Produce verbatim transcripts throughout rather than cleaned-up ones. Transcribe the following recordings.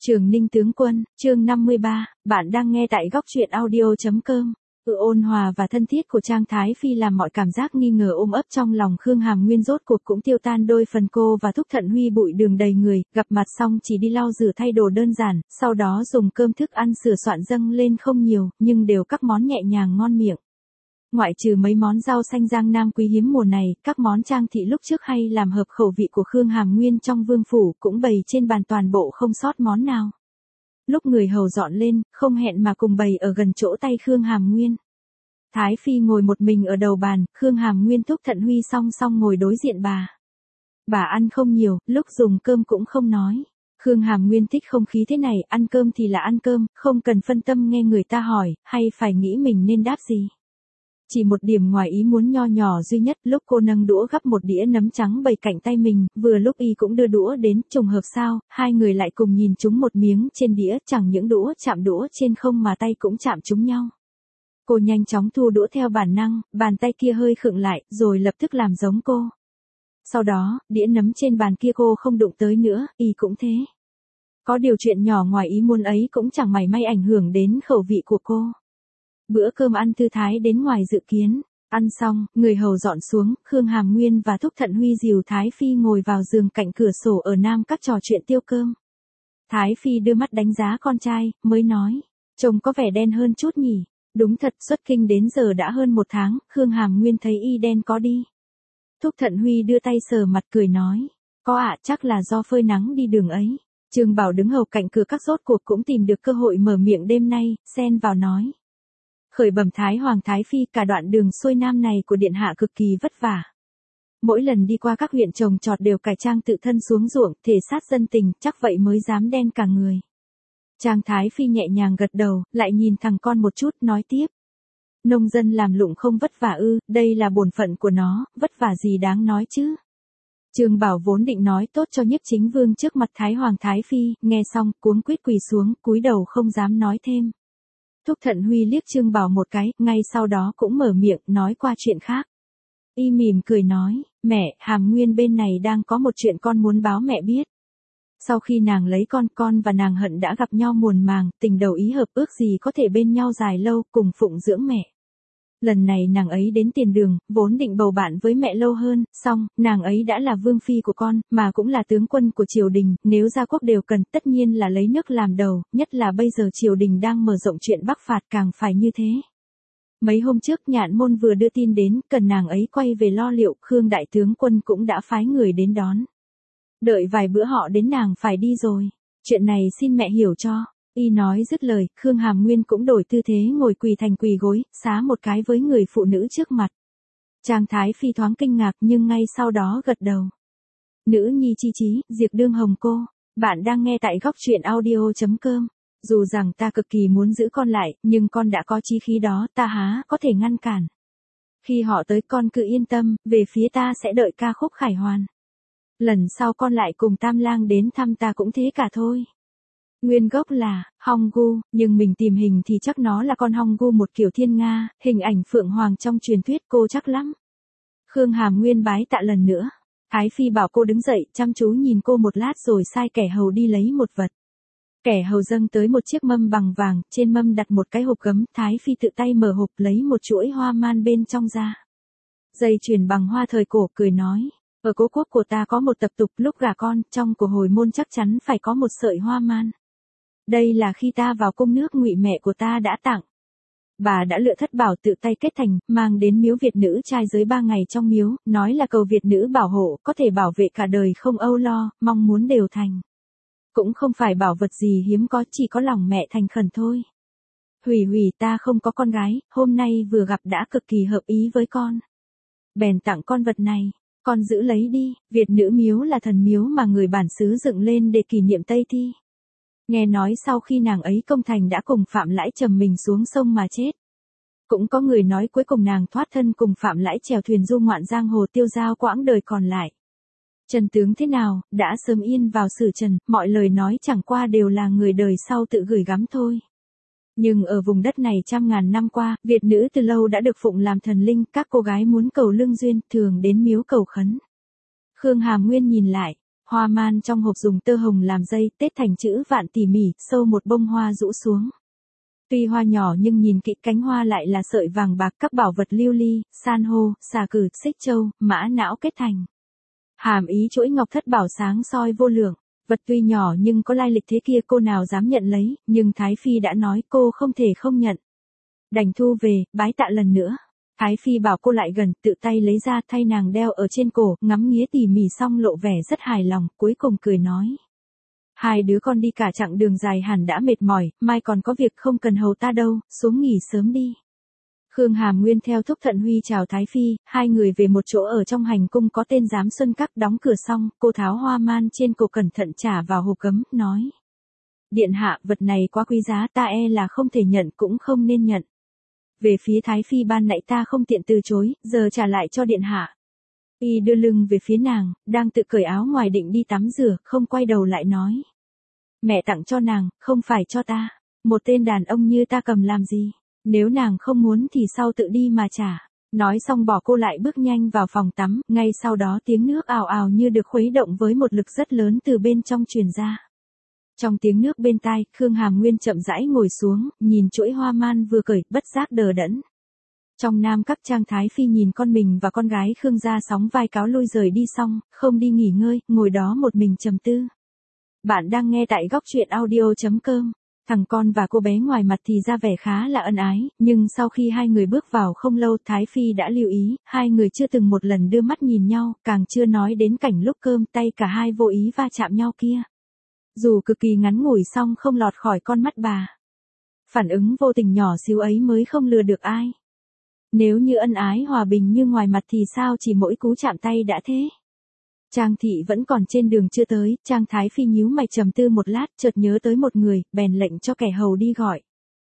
Trường Ninh tướng quân, chương năm mươi ba, bạn đang nghe tại góc truyện audio.com. Sự ôn hòa và thân thiết của Trang Thái Phi làm mọi cảm giác nghi ngờ ôm ấp trong lòng Khương Hàm Nguyên rốt cuộc cũng tiêu tan đôi phần. Cô và Thúc Thận Huy bụi đường đầy người, gặp mặt xong chỉ đi lau rửa thay đồ đơn giản, sau đó dùng cơm thức ăn sửa soạn dâng lên không nhiều, nhưng đều các món nhẹ nhàng ngon miệng. Ngoại trừ mấy món rau xanh Giang Nam quý hiếm mùa này, các món Trang thị lúc trước hay làm hợp khẩu vị của Khương Hàm Nguyên trong vương phủ cũng bày trên bàn toàn bộ không sót món nào. Lúc người hầu dọn lên, không hẹn mà cùng bày ở gần chỗ tay Khương Hàm Nguyên. Thái Phi ngồi một mình ở đầu bàn, Khương Hàm Nguyên Thúc Thận Huy song song ngồi đối diện bà. Bà ăn không nhiều, lúc dùng cơm cũng không nói. Khương Hàm Nguyên thích không khí thế này, ăn cơm thì là ăn cơm, không cần phân tâm nghe người ta hỏi, hay phải nghĩ mình nên đáp gì. Chỉ một điểm ngoài ý muốn nho nhỏ duy nhất, lúc cô nâng đũa gắp một đĩa nấm trắng bày cạnh tay mình, vừa lúc y cũng đưa đũa đến, trùng hợp sao, hai người lại cùng nhìn trúng một miếng trên đĩa, chẳng những đũa chạm đũa trên không mà tay cũng chạm trúng nhau. Cô nhanh chóng thu đũa theo bản năng, bàn tay kia hơi khựng lại, rồi lập tức làm giống cô. Sau đó, đĩa nấm trên bàn kia cô không đụng tới nữa, y cũng thế. Có điều chuyện nhỏ ngoài ý muốn ấy cũng chẳng mảy may ảnh hưởng đến khẩu vị của cô. Bữa cơm ăn thư thái đến ngoài dự kiến. Ăn xong, người hầu dọn xuống, Khương Hàm Nguyên và Thúc Thận Huy dìu Thái Phi ngồi vào giường cạnh cửa sổ ở nam các trò chuyện tiêu cơm. Thái Phi đưa mắt đánh giá con trai, mới nói, trông có vẻ đen hơn chút nhỉ. Đúng thật, xuất kinh đến giờ đã hơn một tháng, Khương Hàm Nguyên thấy y đen có đi. Thúc Thận Huy đưa tay sờ mặt cười nói, có ạ, chắc là do phơi nắng đi đường ấy. Trương Bảo đứng hầu cạnh cửa các rốt cuộc cũng tìm được cơ hội mở miệng đêm nay, xen vào nói. Khởi bẩm Thái Hoàng Thái Phi, cả đoạn đường xuôi nam này của điện hạ cực kỳ vất vả. Mỗi lần đi qua các huyện trồng trọt đều cải trang tự thân xuống ruộng, thể sát dân tình, chắc vậy mới dám đen cả người. Trang Thái Phi nhẹ nhàng gật đầu, lại nhìn thằng con một chút, nói tiếp. Nông dân làm lụng không vất vả ư, đây là bổn phận của nó, vất vả gì đáng nói chứ. Trương Bảo vốn định nói tốt cho Nhiếp Chính Vương trước mặt Thái Hoàng Thái Phi, nghe xong, cuống quýt quỳ xuống, cúi đầu không dám nói thêm. Thúc Thận Huy liếc Trương Bảo một cái, ngay sau đó cũng mở miệng, nói qua chuyện khác. Y mỉm cười nói, mẹ, Hàm Nguyên bên này đang có một chuyện con muốn báo mẹ biết. Sau khi nàng lấy con, con và nàng Hận đã gặp nhau muộn màng, tình đầu ý hợp, ước gì có thể bên nhau dài lâu, cùng phụng dưỡng mẹ. Lần này nàng ấy đến tiền đường, vốn định bầu bạn với mẹ lâu hơn, song, nàng ấy đã là vương phi của con, mà cũng là tướng quân của triều đình, nếu gia quốc đều cần, tất nhiên là lấy nước làm đầu, nhất là bây giờ triều đình đang mở rộng chuyện bắc phạt càng phải như thế. Mấy hôm trước Nhạn Môn vừa đưa tin đến, cần nàng ấy quay về lo liệu, Khương đại tướng quân cũng đã phái người đến đón. Đợi vài bữa họ đến nàng phải đi rồi, chuyện này xin mẹ hiểu cho. Y nói dứt lời, Khương Hàm Nguyên cũng đổi tư thế ngồi quỳ thành quỳ gối, xá một cái với người phụ nữ trước mặt. Trang Thái Phi thoáng kinh ngạc nhưng ngay sau đó gật đầu. Nữ nhi chi chí, diệt đương hồng cô, bạn đang nghe tại góc truyện audio.com. Dù rằng ta cực kỳ muốn giữ con lại, nhưng con đã có chí khí đó, ta há có thể ngăn cản. Khi họ tới con cứ yên tâm, về phía ta sẽ đợi ca khúc khải hoàn. Lần sau con lại cùng Tam Lang đến thăm ta cũng thế cả thôi. Nguyên gốc là Honggu, nhưng mình tìm hình thì chắc nó là con Honggu một kiểu thiên nga, hình ảnh phượng hoàng trong truyền thuyết, cô chắc lắm. Khương Hàm Nguyên bái tạ lần nữa. Thái Phi bảo cô đứng dậy, chăm chú nhìn cô một lát rồi sai kẻ hầu đi lấy một vật. Kẻ hầu dâng tới một chiếc mâm bằng vàng, trên mâm đặt một cái hộp gấm, Thái Phi tự tay mở hộp lấy một chuỗi hoa man bên trong ra. Dây chuyền bằng hoa thời cổ, cười nói. Ở cố quốc của ta có một tập tục, lúc gả con, trong của hồi môn chắc chắn phải có một sợi hoa man. Đây là khi ta vào cung nước Ngụy mẹ của ta đã tặng. Bà đã lựa thất bảo tự tay kết thành, mang đến miếu Việt nữ trai giới ba ngày trong miếu, nói là cầu Việt nữ bảo hộ, có thể bảo vệ cả đời không âu lo, mong muốn đều thành. Cũng không phải bảo vật gì hiếm có, chỉ có lòng mẹ thành khẩn thôi. Hủy hủy ta không có con gái, hôm nay vừa gặp đã cực kỳ hợp ý với con. Bèn tặng con vật này. Con giữ lấy đi, Việt nữ miếu là thần miếu mà người bản xứ dựng lên để kỷ niệm Tây Thi. Nghe nói sau khi nàng ấy công thành đã cùng Phạm Lãi trầm mình xuống sông mà chết. Cũng có người nói cuối cùng nàng thoát thân cùng Phạm Lãi chèo thuyền du ngoạn giang hồ tiêu dao quãng đời còn lại. Trần tướng thế nào, đã sớm yên vào sử trần, mọi lời nói chẳng qua đều là người đời sau tự gửi gắm thôi. Nhưng ở vùng đất này trăm ngàn năm qua, Việt nữ từ lâu đã được phụng làm thần linh, các cô gái muốn cầu lương duyên, thường đến miếu cầu khấn. Khương Hàm Nguyên nhìn lại, hoa man trong hộp dùng tơ hồng làm dây, tết thành chữ vạn tỉ mỉ, sâu một bông hoa rũ xuống. Tuy hoa nhỏ nhưng nhìn kỹ cánh hoa lại là sợi vàng bạc các bảo vật lưu ly, san hô, xà cừ, xích châu, mã não kết thành. Hàm ý chuỗi ngọc thất bảo sáng soi vô lượng. Vật tuy nhỏ nhưng có lai lịch thế kia cô nào dám nhận lấy, nhưng Thái Phi đã nói cô không thể không nhận. Đành thu về, bái tạ lần nữa. Thái Phi bảo cô lại gần, tự tay lấy ra thay nàng đeo ở trên cổ, ngắm nghía tỉ mỉ xong lộ vẻ rất hài lòng, cuối cùng cười nói. Hai đứa con đi cả chặng đường dài hẳn đã mệt mỏi, mai còn có việc không cần hầu ta đâu, xuống nghỉ sớm đi. Khương Hàm Nguyên theo thúc Thận Huy chào Thái Phi, hai người về một chỗ ở trong hành cung có tên Giám Xuân Các, đóng cửa xong, cô tháo hoa man trên cổ cẩn thận trả vào hộp cấm, nói. Điện hạ, vật này quá quý giá, ta e là không thể nhận cũng không nên nhận. Về phía Thái Phi ban nãy ta không tiện từ chối, giờ trả lại cho điện hạ. Y đưa lưng về phía nàng, đang tự cởi áo ngoài định đi tắm rửa, không quay đầu lại nói. Mẹ tặng cho nàng, không phải cho ta. Một tên đàn ông như ta cầm làm gì? Nếu nàng không muốn thì sau tự đi mà trả. Nói xong bỏ cô lại bước nhanh vào phòng tắm, ngay sau đó tiếng nước ào ào như được khuấy động với một lực rất lớn từ bên trong truyền ra. Trong tiếng nước bên tai, Khương Hàm Nguyên chậm rãi ngồi xuống, nhìn chuỗi hoa man vừa cởi, bất giác đờ đẫn. Trong Nam Các, Trang Thái Phi nhìn con mình và con gái Khương gia sóng vai cáo lui rời đi xong, không đi nghỉ ngơi, ngồi đó một mình trầm tư. Bạn đang nghe tại góc truyện audio chấm com. Thằng con và cô bé ngoài mặt thì ra vẻ khá là ân ái, nhưng sau khi hai người bước vào không lâu Thái Phi đã lưu ý, hai người chưa từng một lần đưa mắt nhìn nhau, càng chưa nói đến cảnh lúc cơm tay cả hai vô ý va chạm nhau kia. Dù cực kỳ ngắn ngủi song không lọt khỏi con mắt bà. Phản ứng vô tình nhỏ xíu ấy mới không lừa được ai. Nếu như ân ái hòa bình như ngoài mặt thì sao chỉ mỗi cú chạm tay đã thế. Trang thị vẫn còn trên đường chưa tới, Trang Thái Phi nhíu mày trầm tư một lát, chợt nhớ tới một người, bèn lệnh cho kẻ hầu đi gọi.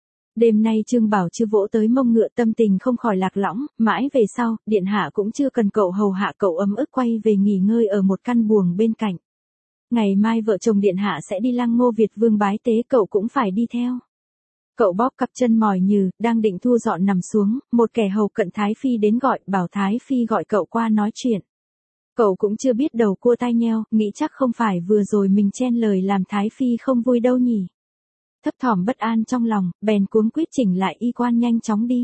Đêm nay Trương Bảo chưa vỗ tới mông ngựa, tâm tình không khỏi lạc lõng, mãi về sau, điện hạ cũng chưa cần cậu hầu hạ, cậu ấm ức quay về nghỉ ngơi ở một căn buồng bên cạnh. Ngày mai vợ chồng điện hạ sẽ đi Lăng Ngô Việt Vương bái tế, cậu cũng phải đi theo. Cậu bóp cặp chân mỏi nhừ, đang định thu dọn nằm xuống, một kẻ hầu cận Thái Phi đến gọi, bảo Thái Phi gọi cậu qua nói chuyện. Cậu cũng chưa biết đầu cua tai nheo, nghĩ chắc không phải vừa rồi mình chen lời làm Thái Phi không vui đâu nhỉ. Thấp thỏm bất an trong lòng, bèn cuống quýt chỉnh lại y quan nhanh chóng đi.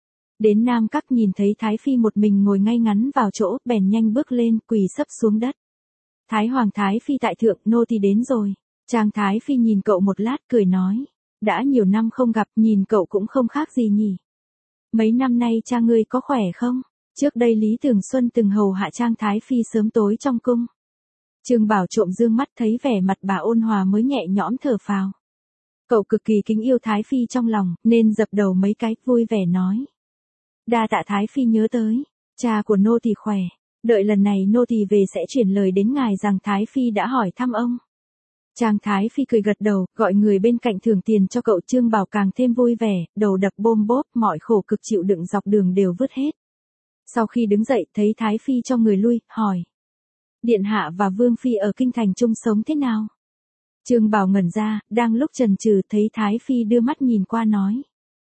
Đến Nam Các nhìn thấy Thái Phi một mình ngồi ngay ngắn vào chỗ, bèn nhanh bước lên, quỳ sấp xuống đất. Thái Hoàng Thái Phi tại thượng, nô tỳ đến rồi. Trang Thái Phi nhìn cậu một lát cười nói. Đã nhiều năm không gặp, nhìn cậu cũng không khác gì nhỉ. Mấy năm nay cha ngươi có khỏe không? Trước đây Lý Thường Xuân từng hầu hạ Trang Thái Phi sớm tối trong cung. Trương Bảo trộm dương mắt thấy vẻ mặt bà ôn hòa mới nhẹ nhõm thở phào. Cậu cực kỳ kính yêu Thái Phi trong lòng, nên dập đầu mấy cái, vui vẻ nói. Đa tạ Thái Phi nhớ tới, cha của nô tỳ khỏe, đợi lần này nô tỳ về sẽ chuyển lời đến ngài rằng Thái Phi đã hỏi thăm ông. Trang Thái Phi cười gật đầu, gọi người bên cạnh thưởng tiền cho cậu. Trương Bảo càng thêm vui vẻ, đầu đập bôm bốp, mọi khổ cực chịu đựng dọc đường đều vứt hết. Sau khi đứng dậy, thấy Thái Phi cho người lui, hỏi. Điện hạ và Vương Phi ở kinh thành chung sống thế nào? Trương Bảo ngẩn ra, đang lúc chần chừ thấy Thái Phi đưa mắt nhìn qua nói.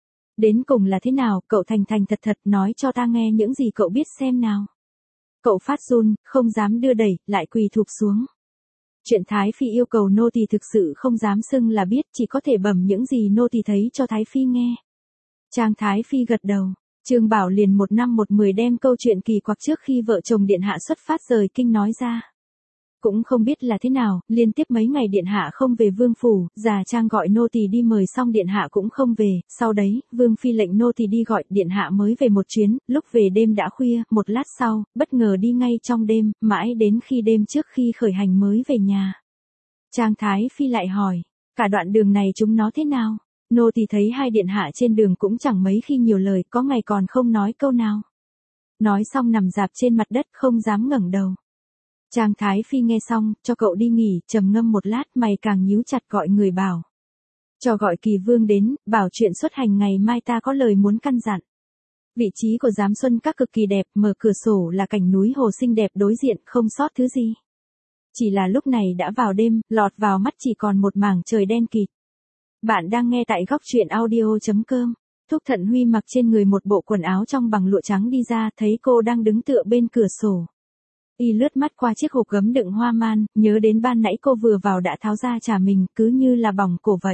Đến cùng là thế nào, cậu thành thành thật thật nói cho ta nghe những gì cậu biết xem nào. Cậu phát run, không dám đưa đẩy, lại quỳ thụp xuống. Chuyện Thái Phi yêu cầu nô tỳ thực sự không dám xưng là biết, chỉ có thể bẩm những gì nô tỳ thấy cho Thái Phi nghe. Trang Thái Phi gật đầu. Trương Bảo liền một năm một mười đem câu chuyện kỳ quặc trước khi vợ chồng điện hạ xuất phát rời kinh nói ra. Cũng không biết là thế nào, liên tiếp mấy ngày điện hạ không về vương phủ, già Trang gọi nô tỳ đi mời xong điện hạ cũng không về, sau đấy, Vương Phi lệnh nô tỳ đi gọi, điện hạ mới về một chuyến, lúc về đêm đã khuya, một lát sau, bất ngờ đi ngay trong đêm, mãi đến khi đêm trước khi khởi hành mới về nhà. Trang Thái Phi lại hỏi, cả đoạn đường này chúng nó thế nào? Nô tỳ thấy hai điện hạ trên đường cũng chẳng mấy khi nhiều lời, có ngày còn không nói câu nào. Nói xong nằm rạp trên mặt đất không dám ngẩng đầu. Trang Thái Phi nghe xong, cho cậu đi nghỉ, trầm ngâm một lát, mày càng nhíu chặt, gọi người bảo. Cho gọi Kỳ Vương đến, bảo chuyện xuất hành ngày mai ta có lời muốn căn dặn. Vị trí của Giám Xuân Các cực kỳ đẹp, mở cửa sổ là cảnh núi hồ xinh đẹp đối diện, không sót thứ gì. Chỉ là lúc này đã vào đêm, lọt vào mắt chỉ còn một mảng trời đen kịt. Bạn đang nghe tại góc truyện audio chấm com. Thúc Thận Huy mặc trên người một bộ quần áo trong bằng lụa trắng đi ra, thấy cô đang đứng tựa bên cửa sổ. Y lướt mắt qua chiếc hộp gấm đựng hoa man, nhớ đến ban nãy cô vừa vào đã tháo ra trả mình, cứ như là bỏng cổ vậy.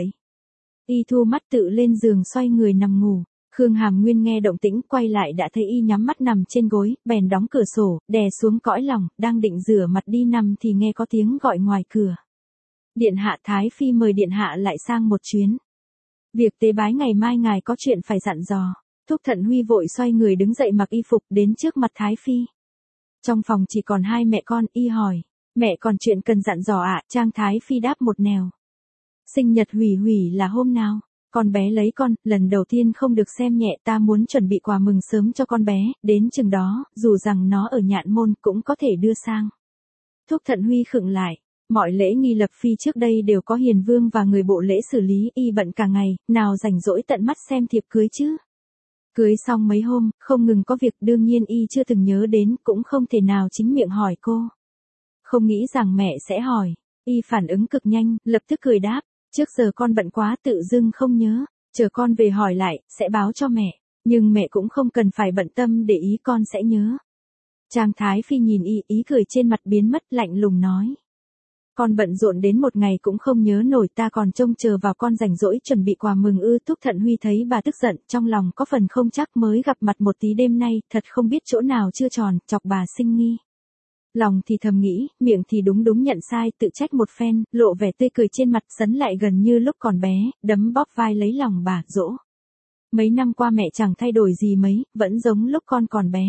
Y thu mắt tự lên giường xoay người nằm ngủ. Khương Hàm Nguyên nghe động tĩnh quay lại đã thấy Y nhắm mắt nằm trên gối, bèn đóng cửa sổ, đè xuống cõi lòng, đang định rửa mặt đi nằm thì nghe có tiếng gọi ngoài cửa. Điện hạ Thái Phi mời điện hạ lại sang một chuyến. Việc tế bái ngày mai ngài có chuyện phải dặn dò. Thúc Thận Huy vội xoay người đứng dậy mặc y phục đến trước mặt Thái Phi. Trong phòng chỉ còn hai mẹ con, Y hỏi, mẹ còn chuyện cần dặn dò ạ? À? Trang Thái Phi đáp một nẻo. Sinh nhật Hủy Hủy là hôm nào? Con bé lấy con, lần đầu tiên không được xem nhẹ, ta muốn chuẩn bị quà mừng sớm cho con bé, đến chừng đó, dù rằng nó ở Nhạn Môn cũng có thể đưa sang. Thúc Thận Huy khựng lại, mọi lễ nghi lập phi trước đây đều có hiền vương và người bộ lễ xử lý, Y bận cả ngày, nào rảnh rỗi tận mắt xem thiệp cưới chứ. Cưới xong mấy hôm, không ngừng có việc, đương nhiên Y chưa từng nhớ đến, cũng không thể nào chính miệng hỏi cô. Không nghĩ rằng mẹ sẽ hỏi, Y phản ứng cực nhanh, lập tức cười đáp. Trước giờ con bận quá tự dưng không nhớ, chờ con về hỏi lại, sẽ báo cho mẹ, nhưng mẹ cũng không cần phải bận tâm để ý, con sẽ nhớ. Trang Thái Phi nhìn Y, ý cười trên mặt biến mất, lạnh lùng nói. Con bận rộn đến một ngày cũng không nhớ nổi, ta còn trông chờ vào con rảnh rỗi chuẩn bị quà mừng ư? Thúc Thận Huy thấy bà tức giận, trong lòng có phần không chắc, mới gặp mặt một tí đêm nay, thật không biết chỗ nào chưa tròn, chọc bà sinh nghi. Lòng thì thầm nghĩ, miệng thì đúng đúng nhận sai, tự trách một phen, lộ vẻ tươi cười trên mặt, sấn lại gần như lúc còn bé, đấm bóp vai lấy lòng bà, dỗ. Mấy năm qua mẹ chẳng thay đổi gì mấy, vẫn giống lúc con còn bé.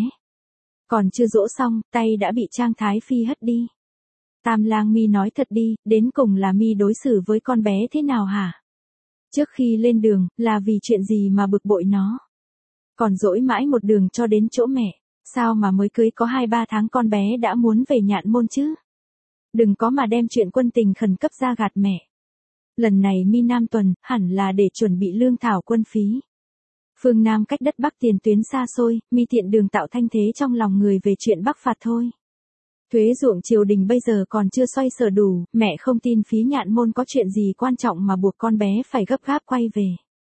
Còn chưa dỗ xong, tay đã bị Trang Thái Phi hất đi. Tam lang Mi nói thật đi, đến cùng là Mi đối xử với con bé thế nào hả? Trước khi lên đường, là vì chuyện gì mà bực bội nó? Còn dỗi mãi một đường cho đến chỗ mẹ. Sao mà mới cưới có hai ba tháng con bé đã muốn về Nhạn Môn chứ? Đừng có mà đem chuyện quân tình khẩn cấp ra gạt mẹ. Lần này Mi Nam tuần, hẳn là để chuẩn bị lương thảo quân phí. Phương Nam cách đất Bắc tiền tuyến xa xôi, Mi tiện đường tạo thanh thế trong lòng người về chuyện Bắc phạt thôi. Thuế ruộng triều đình bây giờ còn chưa xoay sở đủ, mẹ không tin phí Nhạn Môn có chuyện gì quan trọng mà buộc con bé phải gấp gáp quay về.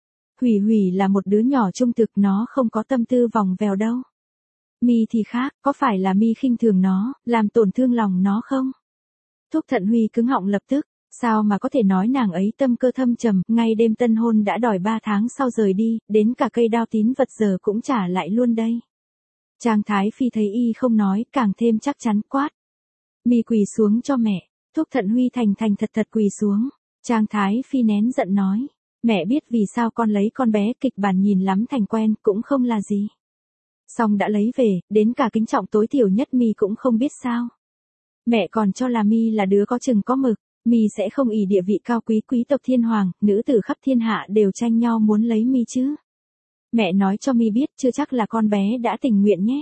Hủy Hủy là một đứa nhỏ trung thực, nó không có tâm tư vòng vèo đâu. Mi thì khác, có phải là Mi khinh thường nó, làm tổn thương lòng nó không? Thúc Thận Huy cứng họng lập tức, sao mà có thể nói nàng ấy tâm cơ thâm trầm, ngay đêm tân hôn đã đòi ba tháng sau rời đi, đến cả cây đao tín vật giờ cũng trả lại luôn đây. Trang Thái Phi thấy Y không nói, càng thêm chắc chắn, quát. Mi quỳ xuống cho mẹ. Thúc Thận Huy thành thành thật thật quỳ xuống. Trang Thái Phi nén giận nói, mẹ biết vì sao con lấy con bé, kịch bản nhìn lắm thành quen, cũng không là gì. Xong đã lấy về, đến cả kính trọng tối thiểu nhất Mi cũng không biết sao. Mẹ còn cho là Mi là đứa có chừng có mực, Mi sẽ không ỷ địa vị cao quý quý tộc thiên hoàng, nữ tử khắp thiên hạ đều tranh nhau muốn lấy Mi chứ. Mẹ nói cho Mi biết, chưa chắc là con bé đã tình nguyện nhé.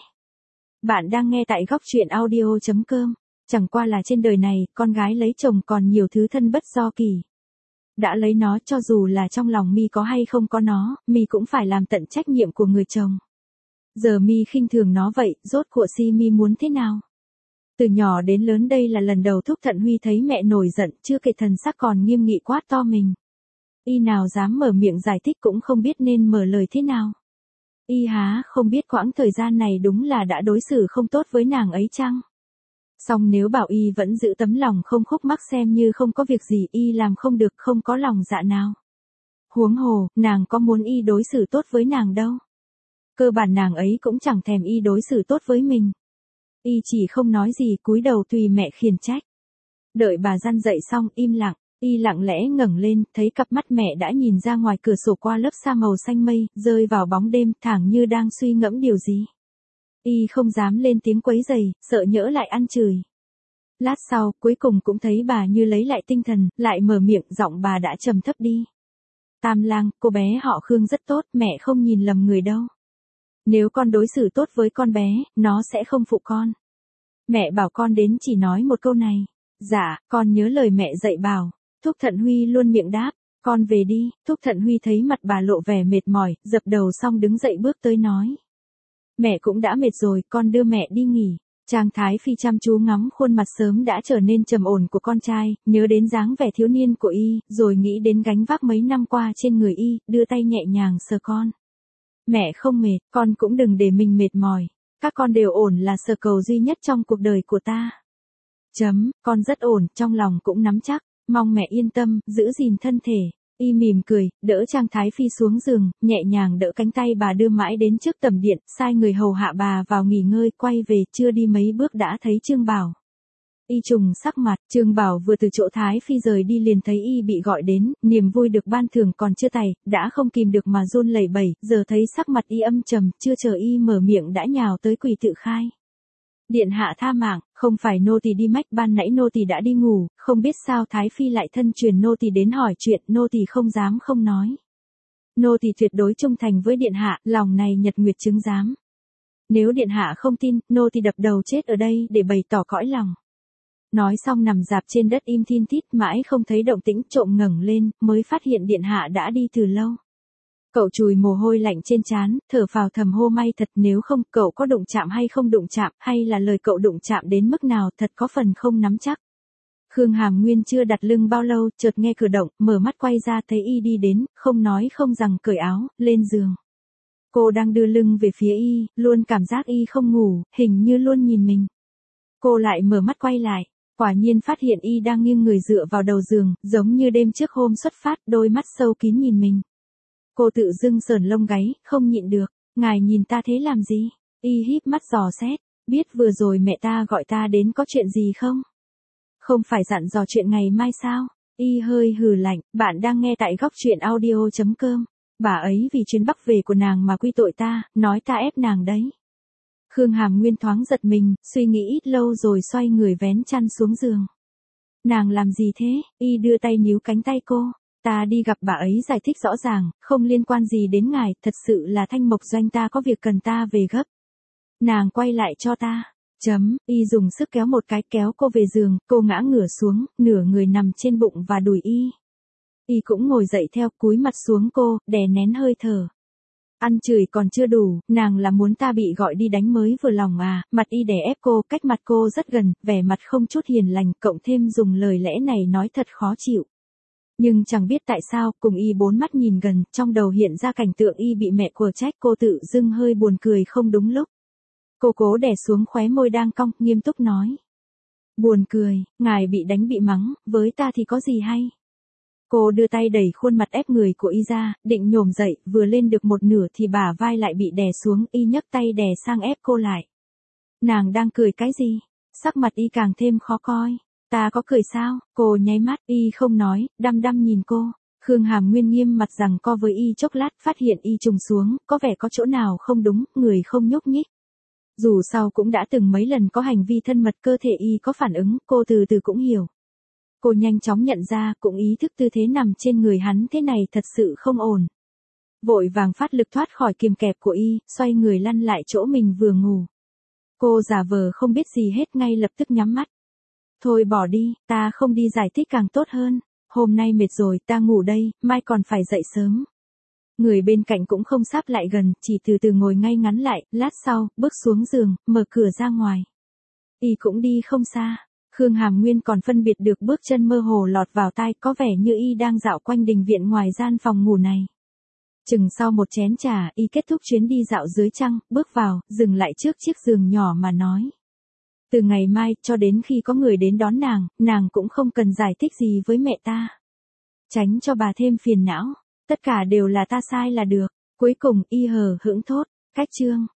Bạn đang nghe tại góc truyện audio chấm com. Chẳng qua là trên đời này, con gái lấy chồng còn nhiều thứ thân bất do kỳ. Đã lấy nó, cho dù là trong lòng Mi có hay không có nó, Mi cũng phải làm tận trách nhiệm của người chồng. Giờ Mi khinh thường nó vậy, rốt cuộc si Mi muốn thế nào? Từ nhỏ đến lớn đây là lần đầu Thúc Thận Huy thấy mẹ nổi giận, chưa kể thần sắc còn nghiêm nghị quát to mình. Y nào dám mở miệng giải thích, cũng không biết nên mở lời thế nào. Y há không biết quãng thời gian này đúng là đã đối xử không tốt với nàng ấy chăng? Song nếu bảo Y vẫn giữ tấm lòng không khúc mắc xem như không có việc gì, Y làm không được, không có lòng dạ nào. Huống hồ, nàng có muốn Y đối xử tốt với nàng đâu. Cơ bản nàng ấy cũng chẳng thèm Y đối xử tốt với mình. Y chỉ không nói gì, cúi đầu tùy mẹ khiển trách. Đợi bà răn dậy xong, im lặng, Y lặng lẽ ngẩng lên, thấy cặp mắt mẹ đã nhìn ra ngoài cửa sổ qua lớp sa màu xanh mây, rơi vào bóng đêm, thẳng như đang suy ngẫm điều gì. Y không dám lên tiếng quấy rầy, sợ nhỡ lại ăn chửi. Lát sau, cuối cùng cũng thấy bà như lấy lại tinh thần, lại mở miệng, giọng bà đã trầm thấp đi. Tam lang, cô bé họ Khương rất tốt, mẹ không nhìn lầm người đâu. Nếu con đối xử tốt với con bé, nó sẽ không phụ con. Mẹ bảo con đến chỉ nói một câu này. Dạ, con nhớ lời mẹ dạy bảo. Thúc Thận Huy luôn miệng đáp, con về đi. Thúc Thận Huy thấy mặt bà lộ vẻ mệt mỏi, dập đầu xong đứng dậy bước tới nói. Mẹ cũng đã mệt rồi, con đưa mẹ đi nghỉ. Trang Thái Phi chăm chú ngắm khuôn mặt sớm đã trở nên trầm ổn của con trai, nhớ đến dáng vẻ thiếu niên của Y, rồi nghĩ đến gánh vác mấy năm qua trên người Y, đưa tay nhẹ nhàng sờ con. Mẹ không mệt, con cũng đừng để mình mệt mỏi. Các con đều ổn là sở cầu duy nhất trong cuộc đời của ta. Chấm, con rất ổn, trong lòng cũng nắm chắc, mong mẹ yên tâm, giữ gìn thân thể. Y mỉm cười, đỡ Trang Thái Phi xuống giường, nhẹ nhàng đỡ cánh tay bà đưa mãi đến trước tầm điện, sai người hầu hạ bà vào nghỉ ngơi, quay về, chưa đi mấy bước đã thấy Trương Bảo. Y trùng sắc mặt, Trương Bảo vừa từ chỗ Thái Phi rời đi liền thấy Y bị gọi đến, niềm vui được ban thưởng còn chưa tày, đã không kìm được mà run lẩy bẩy, giờ thấy sắc mặt Y âm trầm, chưa chờ Y mở miệng đã nhào tới quỳ tự khai. Điện hạ tha mạng, không phải nô tỳ đi mách, ban nãy nô tỳ đã đi ngủ, không biết sao Thái Phi lại thân truyền nô tỳ đến hỏi chuyện, nô tỳ không dám không nói. Nô tỳ tuyệt đối trung thành với điện hạ, lòng này nhật nguyệt chứng giám. Nếu điện hạ không tin, nô tỳ đập đầu chết ở đây để bày tỏ cõi lòng. Nói xong nằm dạp trên đất im thin thít mãi không thấy động tĩnh, trộm ngẩng lên, mới phát hiện điện hạ đã đi từ lâu. Cậu chùi mồ hôi lạnh trên trán, thở phào thầm hô may thật, nếu không cậu có đụng chạm hay không đụng chạm, hay là lời cậu đụng chạm đến mức nào, thật có phần không nắm chắc. Khương Hàm Nguyên chưa đặt lưng bao lâu, chợt nghe cửa động, mở mắt quay ra thấy Y đi đến, không nói không rằng cởi áo, lên giường. Cô đang đưa lưng về phía Y, luôn cảm giác Y không ngủ, hình như luôn nhìn mình. Cô lại mở mắt quay lại, quả nhiên phát hiện Y đang nghiêng người dựa vào đầu giường, giống như đêm trước hôm xuất phát, đôi mắt sâu kín nhìn mình. Cô tự dưng sờn lông gáy, không nhịn được, ngài nhìn ta thế làm gì? Y híp mắt dò xét, biết vừa rồi mẹ ta gọi ta đến có chuyện gì không? Không phải dặn dò chuyện ngày mai sao? Y hơi hừ lạnh, bạn đang nghe tại góc truyện audio chấm com. Bà ấy vì chuyến Bắc về của nàng mà quy tội ta, nói ta ép nàng đấy. Khương Hàm Nguyên thoáng giật mình, suy nghĩ ít lâu rồi xoay người vén chăn xuống giường. Nàng làm gì thế? Y đưa tay níu cánh tay cô. Ta đi gặp bà ấy giải thích rõ ràng, không liên quan gì đến ngài, thật sự là Thanh Mộc Doanh ta có việc cần ta về gấp. Nàng quay lại cho ta. Chấm, Y dùng sức kéo một cái kéo cô về giường, cô ngã ngửa xuống, nửa người nằm trên bụng và đùi Y. Y cũng ngồi dậy theo, cúi mặt xuống cô, đè nén hơi thở. Ăn chửi còn chưa đủ, nàng là muốn ta bị gọi đi đánh mới vừa lòng à, mặt Y đè ép cô, cách mặt cô rất gần, vẻ mặt không chút hiền lành, cộng thêm dùng lời lẽ này nói thật khó chịu. Nhưng chẳng biết tại sao, cùng Y bốn mắt nhìn gần, trong đầu hiện ra cảnh tượng Y bị mẹ của trách, cô tự dưng hơi buồn cười không đúng lúc. Cô cố đè xuống khóe môi đang cong, nghiêm túc nói. Buồn cười, ngài bị đánh bị mắng, với ta thì có gì hay. Cô đưa tay đẩy khuôn mặt ép người của Y ra, định nhổm dậy, vừa lên được một nửa thì bả vai lại bị đè xuống, Y nhấc tay đè sang ép cô lại. Nàng đang cười cái gì? Sắc mặt Y càng thêm khó coi. Ta có cười sao? Cô nháy mắt, Y không nói, đăm đăm nhìn cô. Khương Hàm Nguyên nghiêm mặt rằng co với Y chốc lát, phát hiện Y trùng xuống, có vẻ có chỗ nào không đúng, người không nhúc nhích. Dù sau cũng đã từng mấy lần có hành vi thân mật, cơ thể Y có phản ứng, cô từ từ cũng hiểu. Cô nhanh chóng nhận ra, cũng ý thức tư thế nằm trên người hắn thế này thật sự không ổn. Vội vàng phát lực thoát khỏi kìm kẹp của Y, xoay người lăn lại chỗ mình vừa ngủ. Cô giả vờ không biết gì hết, ngay lập tức nhắm mắt. Thôi bỏ đi, ta không đi giải thích càng tốt hơn. Hôm nay mệt rồi, ta ngủ đây, mai còn phải dậy sớm. Người bên cạnh cũng không sáp lại gần, chỉ từ từ ngồi ngay ngắn lại, lát sau, bước xuống giường, mở cửa ra ngoài. Y cũng đi không xa. Khương Hàm Nguyên còn phân biệt được bước chân mơ hồ lọt vào tai, có vẻ như Y đang dạo quanh đình viện ngoài gian phòng ngủ này. Chừng sau một chén trà, Y kết thúc chuyến đi dạo dưới trăng, bước vào, dừng lại trước chiếc giường nhỏ mà nói. Từ ngày mai, cho đến khi có người đến đón nàng, nàng cũng không cần giải thích gì với mẹ ta. Tránh cho bà thêm phiền não, tất cả đều là ta sai là được. Cuối cùng Y hờ hững thốt, cách chương.